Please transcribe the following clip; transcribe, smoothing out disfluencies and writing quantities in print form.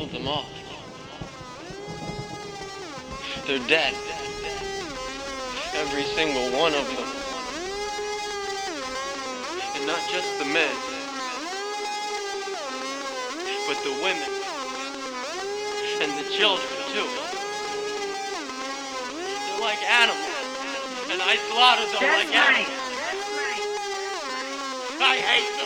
killed them all. They're dead. Every single one of them. And not just the men, but the women. And the children, too. They're like animals. And I slaughtered them like animals. I hate them.